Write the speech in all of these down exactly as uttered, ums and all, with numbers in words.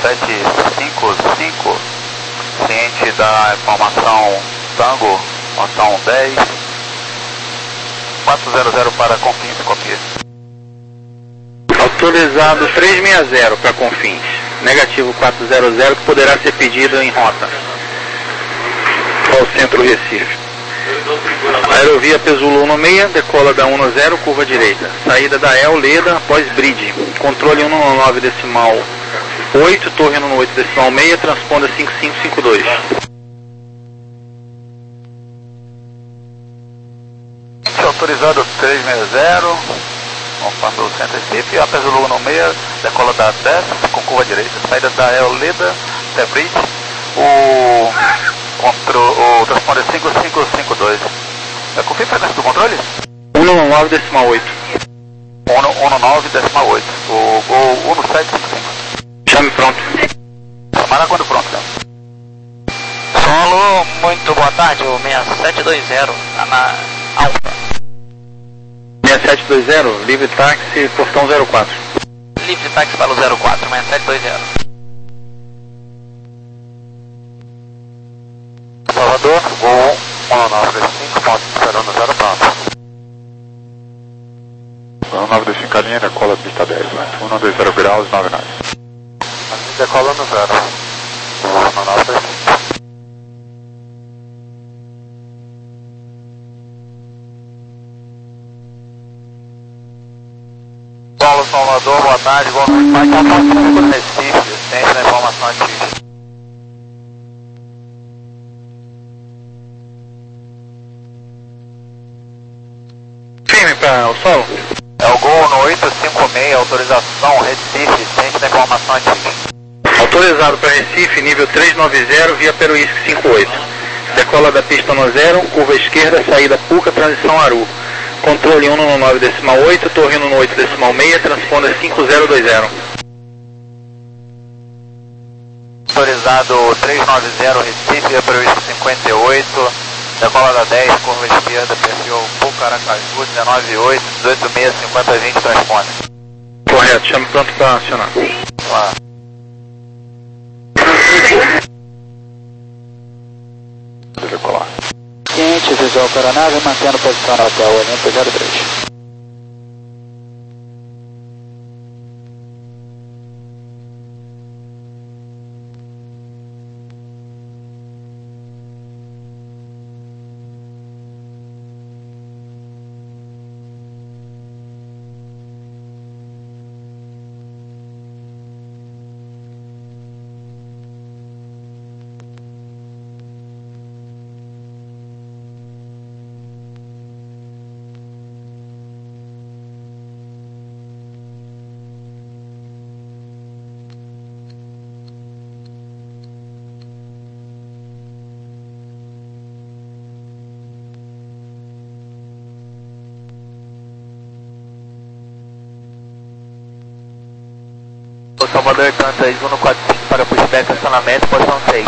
sete cinco cinco, ciente da informação Tango, informação dez, quatrocentos para Confins, copia. Autorizado trezentos e sessenta para Confins, negativo quatrocentos, que poderá ser pedido em rota ao centro Recife. Aerovia Pesul um seis, decola da um zero, curva direita. Saída da El Leda após bridge. Controle um nove decimal oito, torre um oito decimal seis, transponda cinco cinco cinco dois. Autorizado trezentos e sessenta, conforme o centro Recife, a Pesul um seis, decola da dez, com curva direita. Saída da El Leda até bridge. O, contro, o transponder cinco cinco cinco dois. É, confia a frequência do controle? um nove decimal oito. um nove decimal oito. O Gol um sete cinco cinco. Chame pronto. Chamada quando pronto, né? Solo, muito boa tarde, o seis sete dois zero, tá na Alfa. seis sete dois zero, livre táxi, portão zero quatro. Livre táxi para o zero quatro, seis sete dois zero. Salvador, Gol um nove dois cinco, ponto esperando zero pronto. um nove dois cinco, a linha decola pista dez, um nove dois zero graus, nove nove. A linha decola no zero. um nove dois cinco. Paulo Salvador, boa tarde, boa noite. Vai estar passando por Recife, centro da informação ativa. Firme para o solo? É o Gol no oito cinco seis, autorização Recife, centro da informação ativa. Autorizado para Recife, nível trezentos e noventa, via Peruísque cinquenta e oito. Decola da pista no zero, curva esquerda, saída Puca, transição Aru. Controle um nove decimal oito, torre um oito decimal seis, transponda cinco zero dois zero. Autorizado trezentos e noventa, Recife, via Peruísque cinquenta e oito. Decola da dez, curva esquerda, perfil Pucaracaju, dezenove oito, dezoito seis, cinquenta vinte, transpone. Correto, chame pronto para acionar. Lá. Decolar. Ciente, visual para a nave, mantendo posição na hotel, Olimpo zero três. O Salvador Canta um quatro cinco para pushback, estacionamento, posição seis.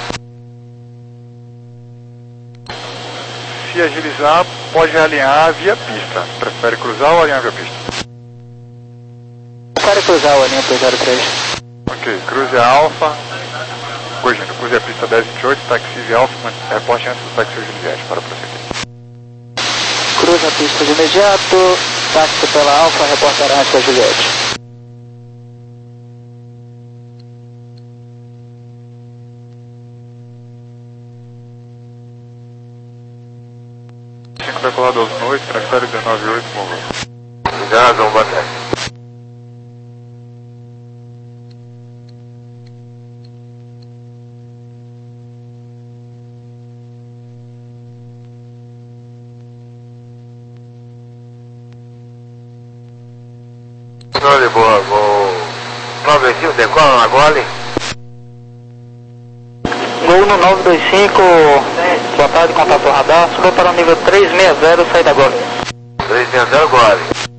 Se agilizar, pode realinhar via pista. Prefere cruzar ou alinhar via pista? Prefere cruzar o Olimpo zero três. Ok, cruze a Alfa. Corrigindo, cruze a pista dez vinte e oito, taxi Alfa, reporte antes do taxi Juliette para prosseguir. Cruza a pista de imediato, táxi pela Alfa, reportará antes da Juliette. Decolador noite, transfere dezenove oito, moveu. Obrigado, boa tarde. Olha, boa, vou... nove dois cinco, decola na gole. Gol no nove dois cinco, boa tarde, contato radar, subiu para o nível trezentos e sessenta, saída agora. trezentos e sessenta, gole.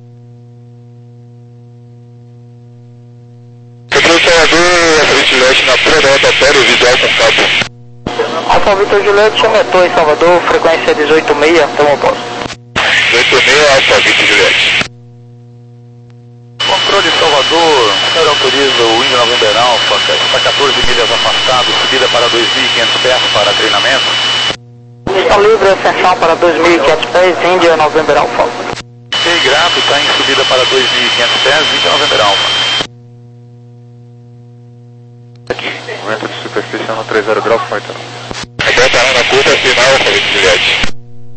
Controlador, Alfa Juliette na pré-nota, Péro, visual com cabo. Alfa Vitor Juliette, aumentou em Salvador, frequência dezoito seis, toma posto. dezoito seis, Alfa Vitor Juliette. Controle Salvador, autoriza o Índio November Alpha, está quatorze milhas afastado, subida para dois mil e quinhentos pés para treinamento. Pista livre, ascensão para dois mil e quinhentos pés, Índia November Alpha. Ok, grato, está em subida para dois mil e quinhentos pés, Índia November Alpha. Momento de superfície no trinta graus, Forte. Roberta na curva, final, Felipe Juliette.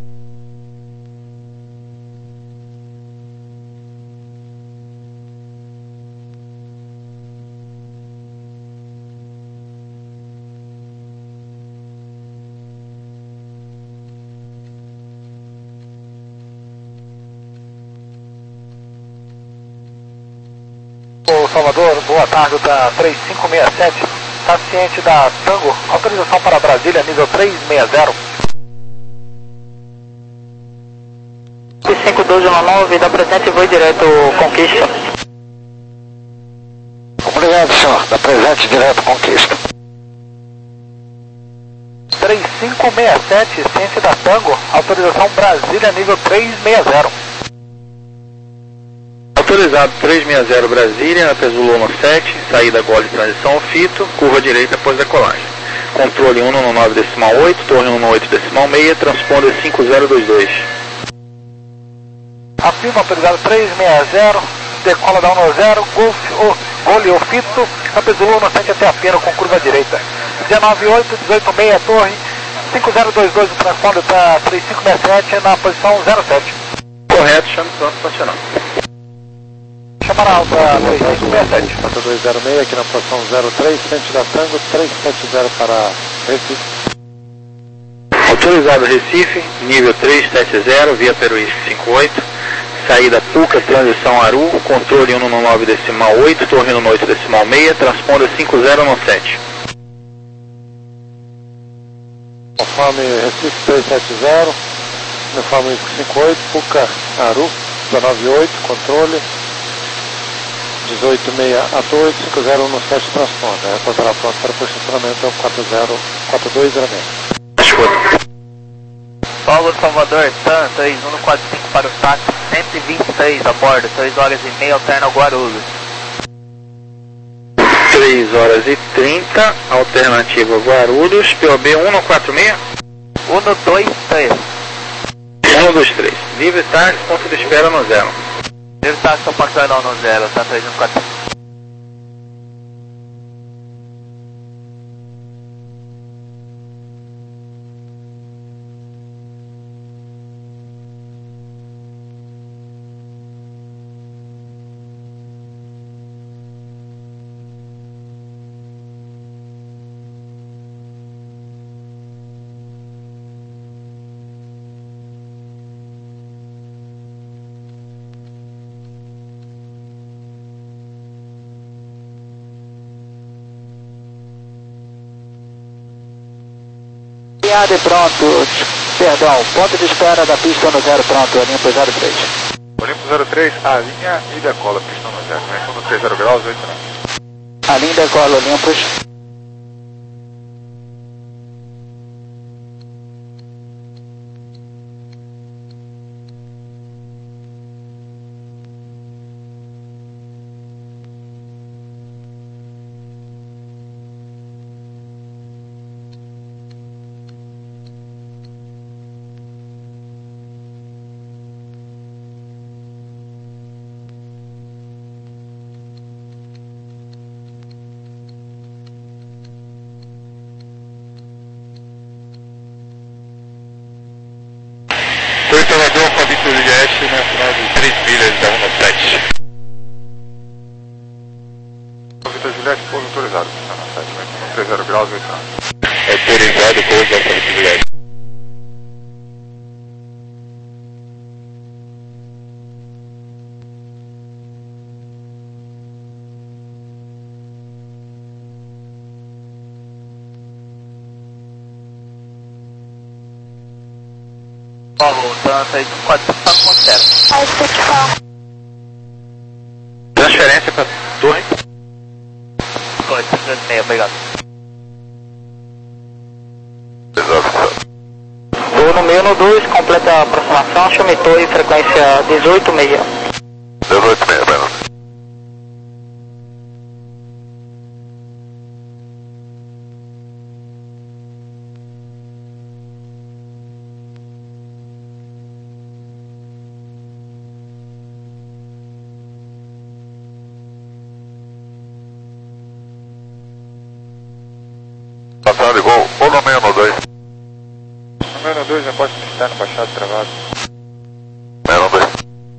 Salvador, boa tarde, da três cinco seis sete, está ciente da Tango, autorização para Brasília, nível três seis zero. cinco doze nove, dá presente e voo direto, Conquista. Obrigado, senhor, dá presente direto, Conquista. três cinco seis sete, ciente da Tango, autorização Brasília, nível três seis zero. Autorizado três seis zero Brasília, peso Luna sete, saída Gole transição ao fito, curva direita após decolagem. Controle um no nove decimal oito, torre um no oito decimal seis, transponder cinco zero dois dois. Afirma, autorizado três seis zero, decola da um no zero, Golf, oh, Gole ao fito, a peso Luna sete até a pena com curva direita. dezenove oito, dezoito seis, torre, cinco zero dois dois, o transponder para três cinco seis sete na posição zero sete. Correto, chame pronto, estacionar. Chamar alta três cinco seis sete. quatro dois zero seis aqui na posição zero três, frente da Tango, três sete zero para Recife. Autorizado Recife, nível três sete zero, via Peruísque cinco oito, saída Puca, transição Aru, controle um no nove decimal oito, torre um no oito decimal seis, transponder cinco zero sete. Conforme Recife três sete zero, uniforme cinco oito, Puca, Aru, dezenove oito, controle. dezoito seis a oito, cinco zero um sete transponder. É, contará pronto para posicionamento é o quatro zero quatro dois zero seis. Paulo Salvador, TAM três um quatro cinco para o táxi, cento e vinte e seis a bordo, três horas e meia, alterna Guarulhos. três horas e trinta, alternativa Guarulhos, P O B um no quatro seis? um dois três. um dois três. Livre táxi, ponto de espera no zero. Ele está suportando no zero, tá três um quatro. Piada pronto, perdão, ponto de espera da pista no zero pronto, Olimpo zero três. Olimpo zero três, a linha e decola, pista no zero, conexão do três zero graus, oito graus. A linha decola, Olimpos. Foi Salvador com a Vitor Juliette na final de três milhas da um sete. Vitor Juliette, pouso autorizado, pista no sete, conexão três zero graus, oito graus. Autorizado, pouso da Vitor Juliette. Paulo, TAM três um quatro cinco para o ponto zero. Transferência para torre. Torre cinco seis, obrigado. Voo no meio no dois, completa a aproximação, chame torre, frequência dezoito seis. dezoito seis, Breno. externo baixado, travado. Menos dois.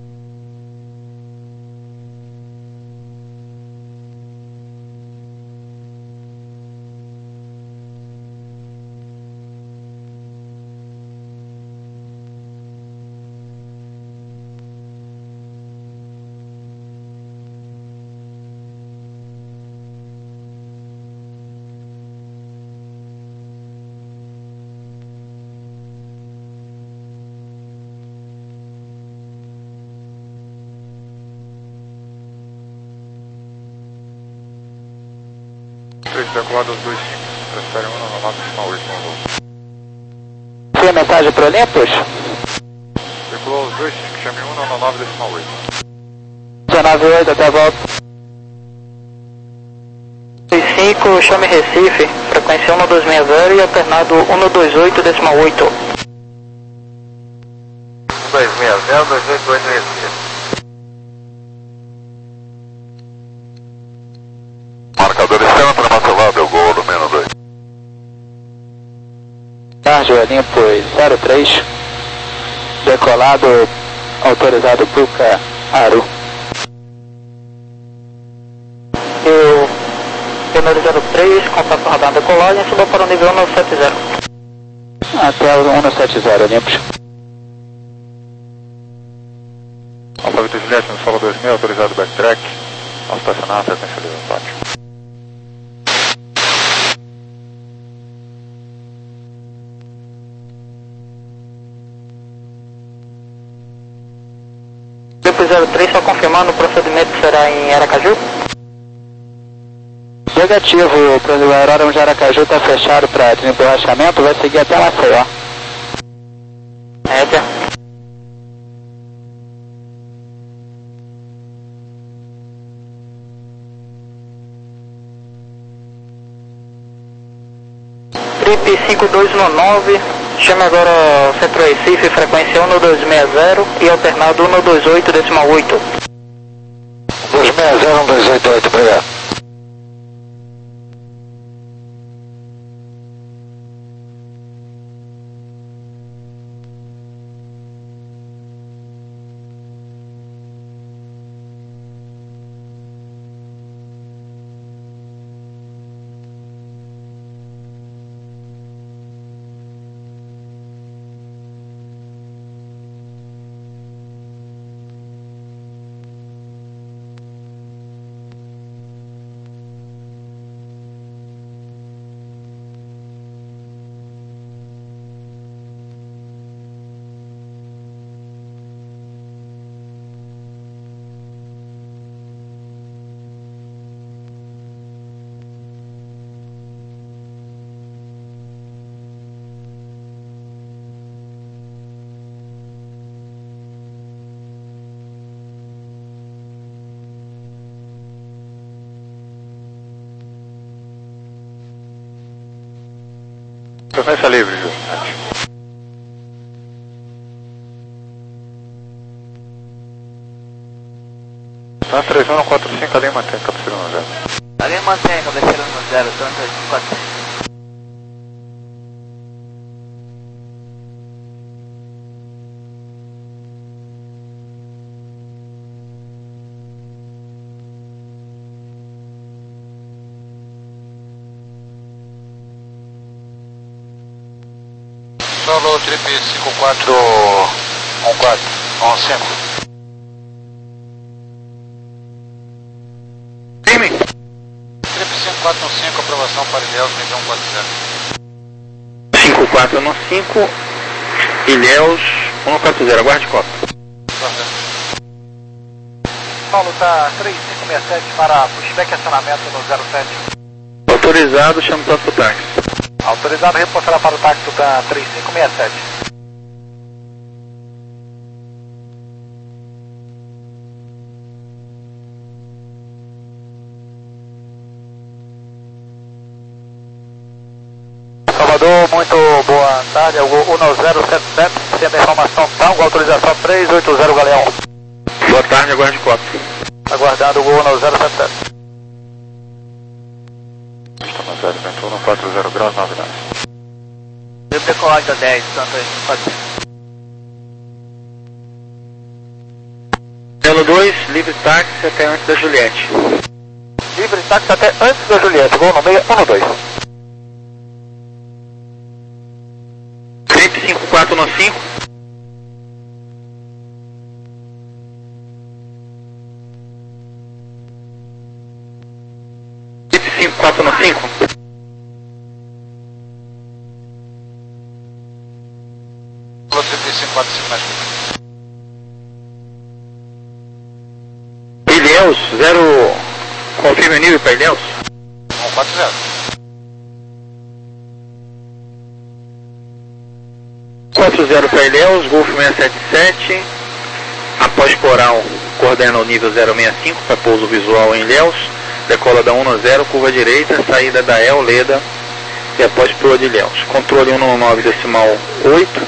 três decolado aos dois cinco, transfere um no nove decimal oito no voo. Tem mensagem para Olympus? Decolou aos dois cinco, chame um no nove decimal oito. dezenove oito, até a volta. dois cinco, chame Recife, frequência um dois seis zero e alternado um dois oito decimal oito. um dois seis zero, dois oito oito Recife. Marcador externo para nosso lado, é o gol do menos dois. Tarde Olympus zero três, decolado, autorizado Puka Aru. Eu, Pneu zero três, contato radar decolagem, suba para o nível um sete zero. Até o um sete zero, Olympus. Alfa Vitor Juliette, no solo dois mil, autorizado backtrack, ao estacionar, frequência livre no pátio. zero três, só confirmando, o procedimento será em Aracaju? Negativo, o aeródromo de Aracaju está fechado para desemborrachamento, vai seguir até Maceió. Média. Trip cinco dois um nove, chame agora Centro Recife, frequência um dois seis zero e alternado um dois oito decimal oito. dois seis zero, um dois oito oito, obrigado. Frequência livre, Ju. Tá três um quatro cinco, ali mantém cabeceira no zero. Ali mantém cabeceira no zero, tanto quatro cinco. Solo Trip cinco quatro um quatro um cinco. Time! Trip cinco quatro um cinco, aprovação para Ilhéus, nível um quatro zero. cinco quatro um cinco, Ilhéus um quatro zero, aguarde cota. Paulo, tá três cinco seis sete para pushback e acionamento no zero sete. Autorizado, chama o próximo táxi. Autorizado, reportará para o táxi Tucan três cinco seis sete. Salvador, muito boa tarde, é o um zero sete sete, sendo a informação Tango, autorização três oito zero Galeão. Boa tarde, aguarde cota. Aguardando o um zero sete sete. Estamos zero, vento um quatro zero graus, nove graus. Eu decolagem da dez, tanto aí, quatro cinco. dois, livre táxi até antes da Juliette. Livre táxi até antes da Juliette, gol no meio, um no dois. Trip cinco quatro no cinco. Trip cinco quatro no cinco. trinta e cinco, quatro cinco mais. Ilhéus, zero. Confirme o nível para Ilhéus. um quatro zero. quatro zero para Ilhéus, Golf seiscentos e setenta e sete. Após Coral, coordena o nível zero seis cinco para pouso visual em Ilhéus. Decola da um no zero, curva direita, saída da El Leda e após proa de Ilhéus. Controle um no nove decimal oito.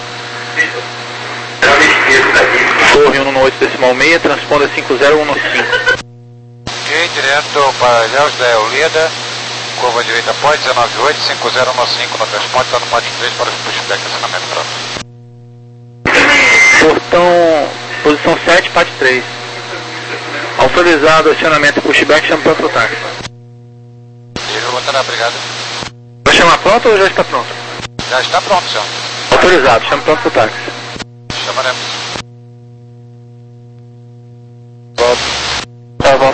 Torre um no oito decimal seis, transponda cinco zero um no cinco. Ok, direto para Ilhéus da Euleda, curva direita após, dezenove oito, cinco zero um no cinco no transponde, está no modo três para os pushback, acionamento pronto. Portão, posição sete, P A T três. Autorizado acionamento pushback, chama pronto o táxi. E eu vou estar na brigada. Vai chamar pronto ou já está pronto? Já está pronto, senhor. Autorizado, chama pronto o táxi. Chamaremos. Tá bom.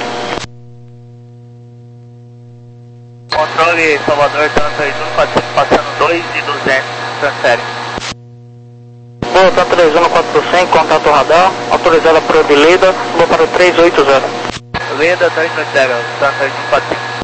Controle Salvador, tanto três um, passando dois e duzentos, transfere. Boa, tanto três um, quatro cem, contato radar, autorizada para o de Leda, vou para o três oito zero. Leda, três oito zero, tanto três um, quatro cinco.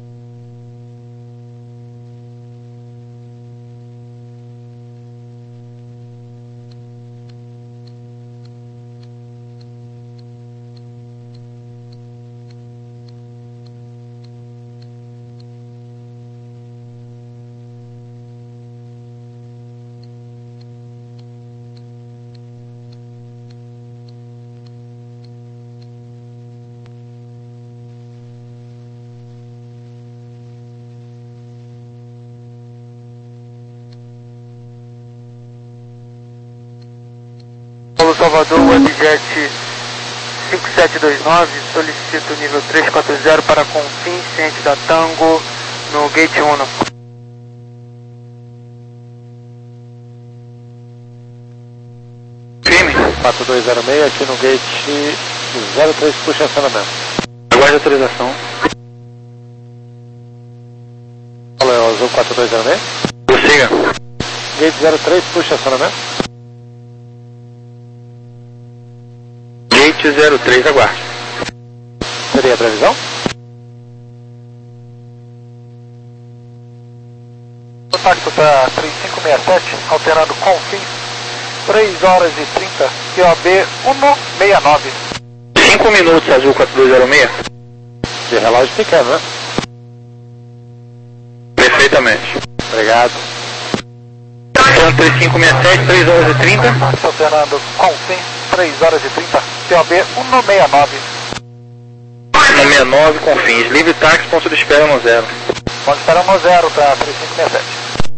Salvador, Webjet cinco sete dois nove, solicito nível três quatro zero para Confins, ciente da Tango, no Gate um. Firme. quatro dois zero seis aqui no Gate zero três, puxa acionamento. Aguarde a autorização. Fala, é o Azul quatro dois zero seis. Prossiga. Gate zero três, puxa acionamento. Gate zero três, aguarde. Seria a previsão? O táxi para três cinco seis sete, alterando Confins, três horas e trinta, Q O B cento e sessenta e nove. cinco minutos, Azul quatro dois zero seis. De relógio pequeno, né? Perfeitamente. Obrigado. Então, três cinco seis sete, três horas e trinta. Táxi alterando Confins, três horas e trinta, Q O B cento e sessenta e nove. cento e sessenta e nove, Confins. Livre táxi, ponto de espera no zero. Ponto de espera no zero para três cinco seis sete.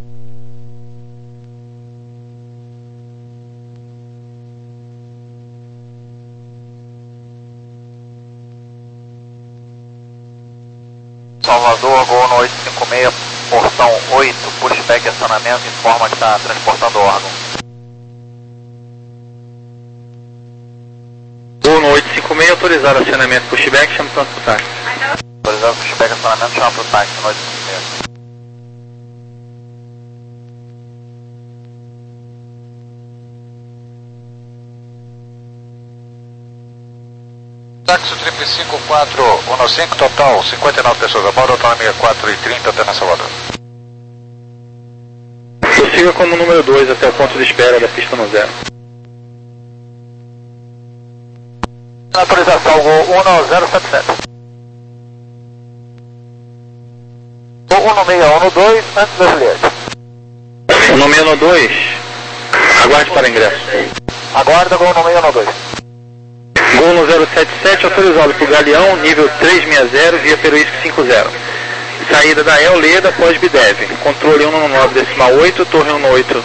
Salvador, Gol no oito cinco seis, portão oito, pushback acionamento, informa que está transportando órgão. Gol no oito cinco seis, autorizado acionamento pushback, chama pronto pro táxi. Autorizado pushback acionamento, chama para o táxi no oito cinco seis. Táxi triplo cinco quatro um cinco, total cinquenta e nove pessoas a bordo, autonomia quatro e trinta até na Salvador. Prossiga como número dois até o ponto de espera da pista no zero. Autorização Gol um zero sete sete. Gol um seis um dois, antes da Juliette. Número dois, aguarde para ingresso. Aguarda Gol um seis um dois. Gol no zero sete sete, autorizado por Galeão, nível três seis zero, via Peruísque cinco zero. Saída da El Leda após Bidev. Controle um no nove decimal oito, torre um no oito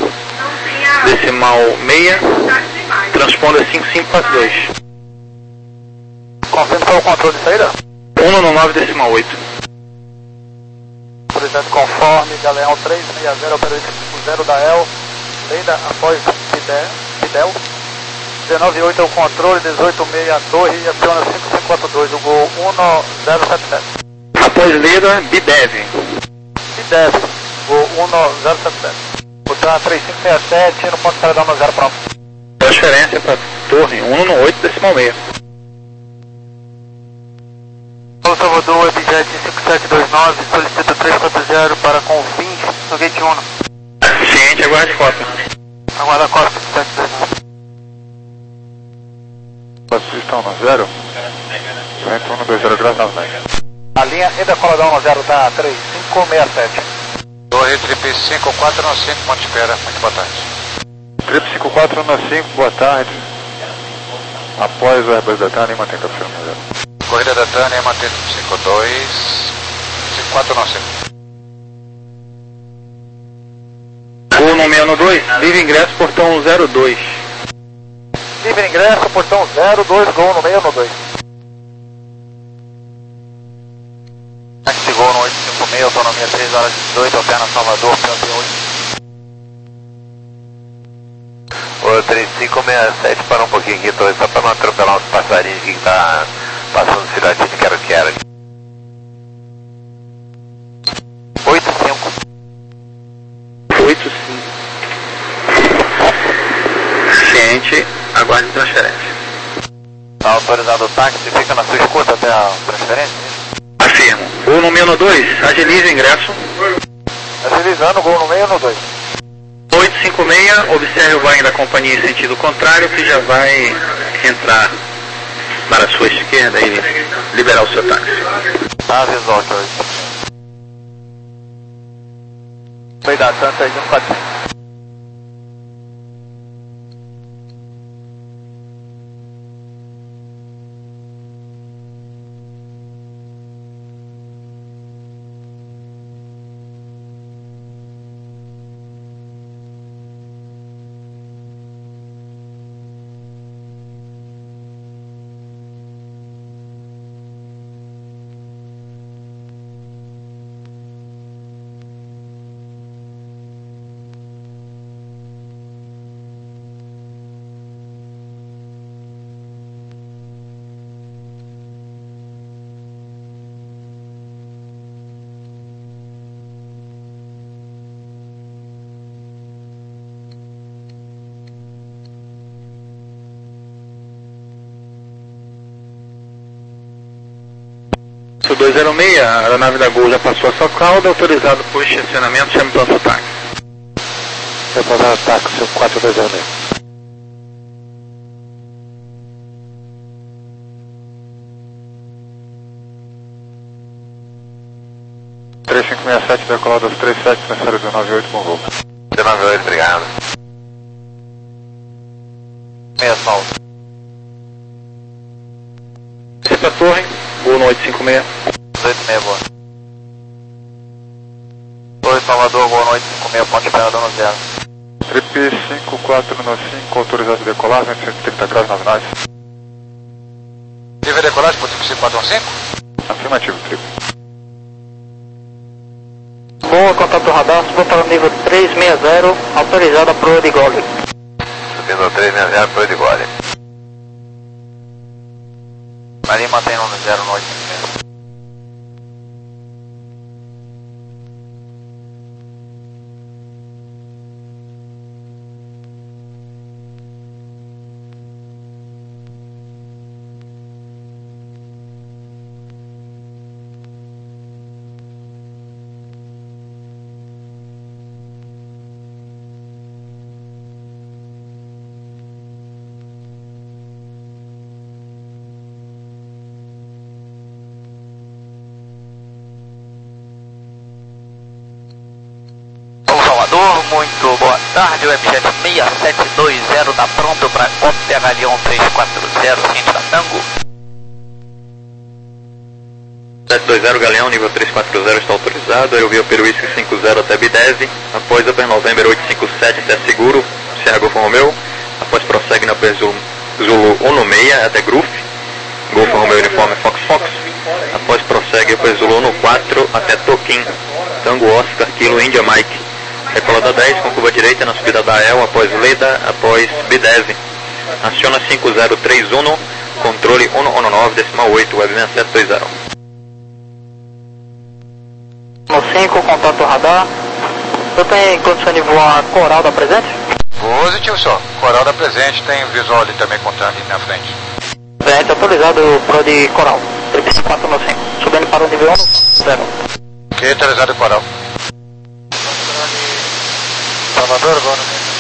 decimal seis, transponda cinco cinco quatro dois. confirma qual é o controle de saída? um no nove decimal oito. Autorizado conforme, Galeão três seis zero, operador cinco zero da E L, Leida após Fidel, dezenove oito é o controle, dezoito seis a torre e aciona cinco cinco quatro dois, o gol um zero sete sete. Após Leida, Bidev. Bidev, gol um zero sete sete. Botar três cinco seis sete no ponto de saída um zero pronto. Transferência para torre um no oito decimal seis. Salvador, Webjet cinco sete dois nove, solicita três quatro zero para Confins, no gate um. Ciente, aguarde cópia. Aguarda cópia, cinco sete dois nove. Vocês estão no zero? vento um dois zero graus nove. A linha e decola da um zero da três cinco seis sete. Torre Trip cinco quatro um cinco, Monte Espera, muito boa tarde. Trip cinco quatro um cinco, boa tarde. Após o Airbus da Tânia, mantém captura no zero. Corrida da Tânia, mantém cinco dois cinco quatro um cinco. Gol no seis dois, livre ingresso, portão zero dois. Livre ingresso, portão zero dois, gol no seis dois. Taxi Gol no oito cinco seis, autonomia três horas e dezoito, alterna Salvador, P oito. O três cinco seis sete, para um pouquinho aqui, tô, só para não atropelar uns passarinhos que tá passando cidade de quero-quero aqui. oito cinco. oito cinco. Ciente, aguarde transferência. Tá autorizado o táxi, fica na sua escuta até a transferência? Afirmo. Gol no seis dois, agilize o ingresso. Agilizando, gol no seis dois. oito cinco seis, observe o vai da companhia em sentido contrário, que já vai entrar para a sua esquerda e liberar o seu táxi. Tá, visual, que hoje. Foi da Santa aí, um quatro cinco. dois zero seis, a aeronave da Gol já passou a sua cauda, autorizado por estacionamento, chame para o seu táxi. Repousar táxi quatro dois zero seis. três cinco seis sete, decolado dos três sete, necessário dezenove oito, bom voo. dezenove oito, obrigado. Meia sol. Sexta torre, Gol no oito cinco seis. dezoito seis, boa. Torre Salvador, Gol no oito cinco seis, ponte Espera no zero. Trip cinco quatro um cinco, autorizado a decolar, vento cento e trinta graus, nove nós. Nível de decolagem por cinco quatro um cinco? Afirmativo, Trip. Boa, contato radar, subiu para o nível três seis zero, autorizado a proa de gole. Subindo três seis zero, por de gole. Ali mantém no zero no oito cinco seis. Muito boa tarde, Webjet seis sete dois zero, tá pronto para Cópia Galeão três quatro zero, ciente da Tango. sete dois zero, Galeão, nível três quatro zero está autorizado, aerovia Peruísque cinco zero até Bidev, após Upper November oito cinco sete até Seguro, Sierra Golfo Romeu, após prossegue na Zulu um seis até Gruf, Golf Romeo Uniforme Fox Fox. Após prossegue o peso Zulu no quatro até Toquim, Tango Oscar, Kilo India Mike. Decola da dez com curva direita na subida da E L, após Leda, após B dez. Aciona cinco zero três um, controle um um nove, decimal oito, web seis sete dois zero. No cinco, contato radar. Você tem condição de voar Coral da presente? Positivo só. Coral da presente, tem visual ali também contando ali na frente. Presente atualizado Pro de Coral, trinta e quatro no cinco. Subindo para o nível um, zero. Ok, atualizado Coral. Salvador, agora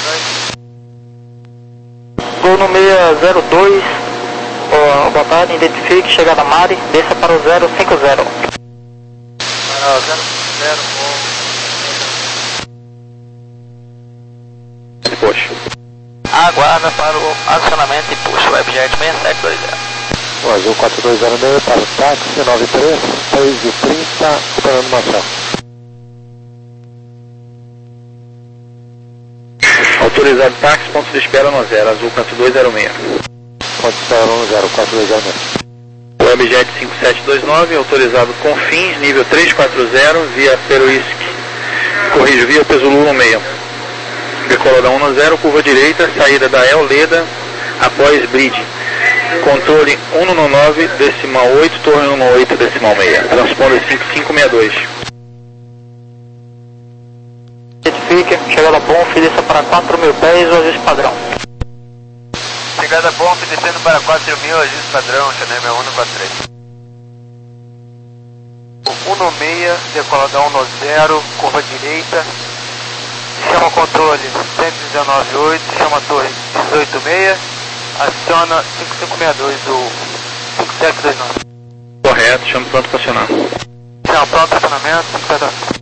Gol no seis zero dois, oh, boa tarde, identifique, chegada Mari, desça para o zero cinco zero. Para zero zero, Puxa. Aguarda para o acionamento e puxa, Webjet seis sete dois zero. O Azul quatro dois zero seis para o táxi nove três, seis e trinta, esperando Marcel. Autorizado táxi, ponto de espera no zero, Azul quatro dois zero seis. Ponto de espera no zero, quatro dois zero seis. Webjet cinco sete dois nove, autorizado Confins, nível três quatro zero, via Peruísque. Corrijo, via Pesululu no meio. Decola da um no zero, curva direita, saída da E L Leda, após Bridge. Controle um no nove, decimal oito, torre um no oito, decimal seis. Transponder cinco cinco seis dois. Identifique, chegada Bonf, desça para quatro mil pés, hoje padrão. Chegada Bonf, descendo para quatro mil, ajuste padrão, Chanel um um quatro três. O um no seis, decola da um no zero, curva direita, chama controle cento e dezenove oito, chama torre dezoito seis, aciona cinco cinco seis dois do cinco sete dois nove. Correto, chama pronto para acionar. Chama pronto, acionamento, cinco sete dois nove.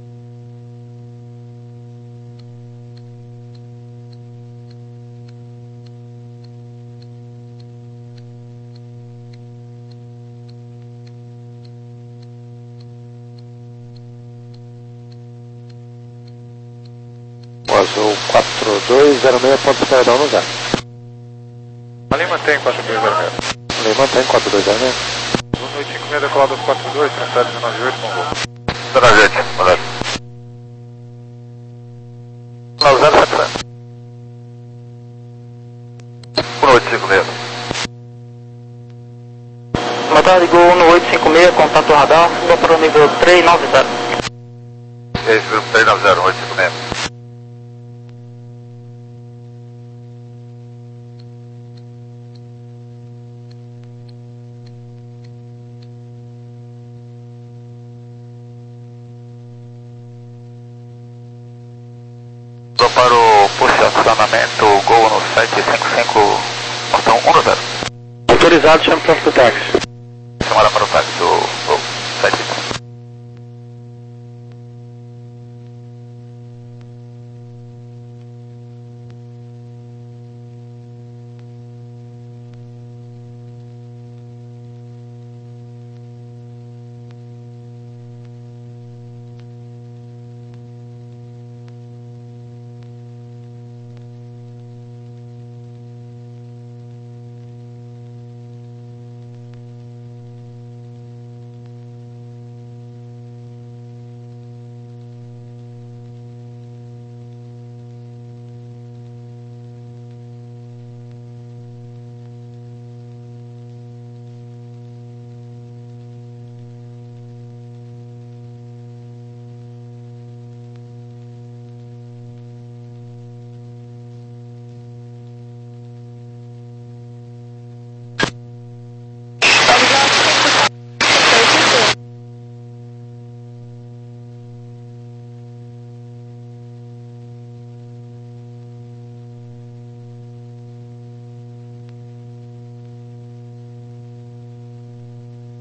O Azul quatro dois zero seis, ponto de espera no zero. ali mantém quatro dois zero seis. Ali mantém quatro dois zero seis. um oito cinco seis, decolado quatro dois, transfere dezenove oito, com voo. dezenove oito, valeu. zero sete sete. um oito cinco seis. Boa tarde, Gol um oito cinco seis, contato radar, suba para o nível três nove zero. Esse grupo três nove zero, um oito cinco seis. Para o posicionamento Gol no sete cinco cinco, portão um zero. Autorizado, chama pronto para o táxi.